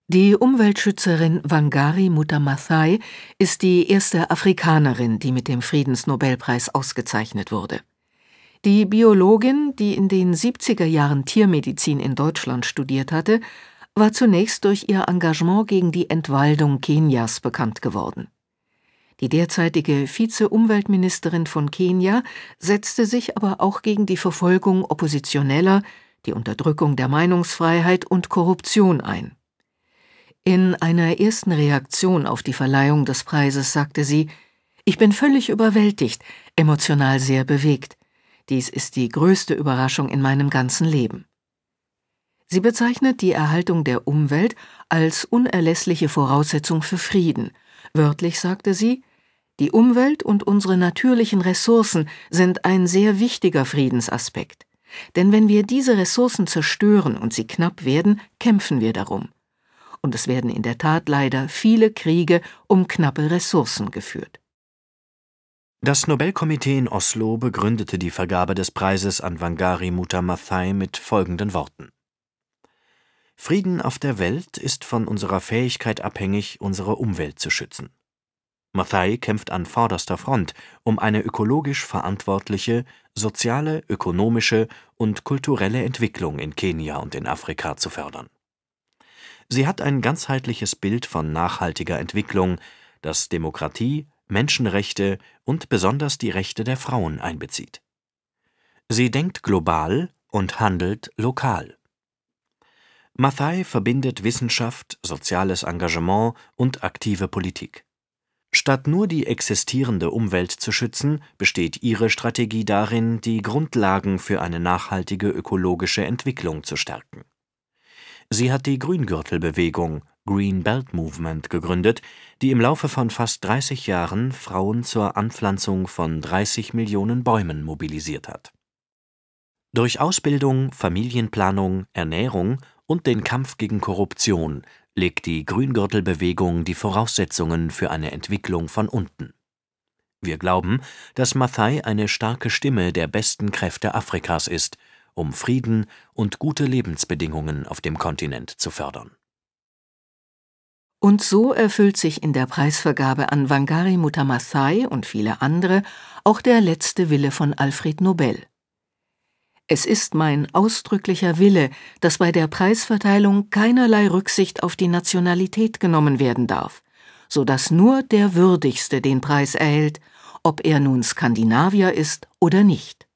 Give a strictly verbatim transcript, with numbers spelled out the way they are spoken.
Die Umweltschützerin Wangari Maathai ist die erste Afrikanerin, die mit dem Friedensnobelpreis ausgezeichnet wurde. Die Biologin, die in den siebziger Jahren Tiermedizin in Deutschland studiert hatte, war zunächst durch ihr Engagement gegen die Entwaldung Kenias bekannt geworden. Die derzeitige Vize-Umweltministerin von Kenia setzte sich aber auch gegen die Verfolgung Oppositioneller, die Unterdrückung der Meinungsfreiheit und Korruption ein. In einer ersten Reaktion auf die Verleihung des Preises sagte sie: „Ich bin völlig überwältigt, emotional sehr bewegt. Dies ist die größte Überraschung in meinem ganzen Leben." Sie bezeichnet die Erhaltung der Umwelt als unerlässliche Voraussetzung für Frieden. Wörtlich sagte sie: „Die Umwelt und unsere natürlichen Ressourcen sind ein sehr wichtiger Friedensaspekt. Denn wenn wir diese Ressourcen zerstören und sie knapp werden, kämpfen wir darum. Und es werden in der Tat leider viele Kriege um knappe Ressourcen geführt." Das Nobelkomitee in Oslo begründete die Vergabe des Preises an Wangari Maathai mit folgenden Worten: Frieden auf der Welt ist von unserer Fähigkeit abhängig, unsere Umwelt zu schützen. Maathai kämpft an vorderster Front, um eine ökologisch verantwortliche, soziale, ökonomische und kulturelle Entwicklung in Kenia und in Afrika zu fördern. Sie hat ein ganzheitliches Bild von nachhaltiger Entwicklung, das Demokratie, Menschenrechte und besonders die Rechte der Frauen einbezieht. Sie denkt global und handelt lokal. Maathai verbindet Wissenschaft, soziales Engagement und aktive Politik. Statt nur die existierende Umwelt zu schützen, besteht ihre Strategie darin, die Grundlagen für eine nachhaltige ökologische Entwicklung zu stärken. Sie hat die Grüngürtelbewegung Green Belt Movement gegründet, die im Laufe von fast dreißig Jahren Frauen zur Anpflanzung von dreißig Millionen Bäumen mobilisiert hat. Durch Ausbildung, Familienplanung, Ernährung und den Kampf gegen Korruption legt die Grüngürtelbewegung die Voraussetzungen für eine Entwicklung von unten. Wir glauben, dass Maathai eine starke Stimme der besten Kräfte Afrikas ist, um Frieden und gute Lebensbedingungen auf dem Kontinent zu fördern. Und so erfüllt sich in der Preisvergabe an Wangari Maathai und viele andere auch der letzte Wille von Alfred Nobel. Es ist mein ausdrücklicher Wille, dass bei der Preisverteilung keinerlei Rücksicht auf die Nationalität genommen werden darf, so dass nur der Würdigste den Preis erhält, ob er nun Skandinavier ist oder nicht.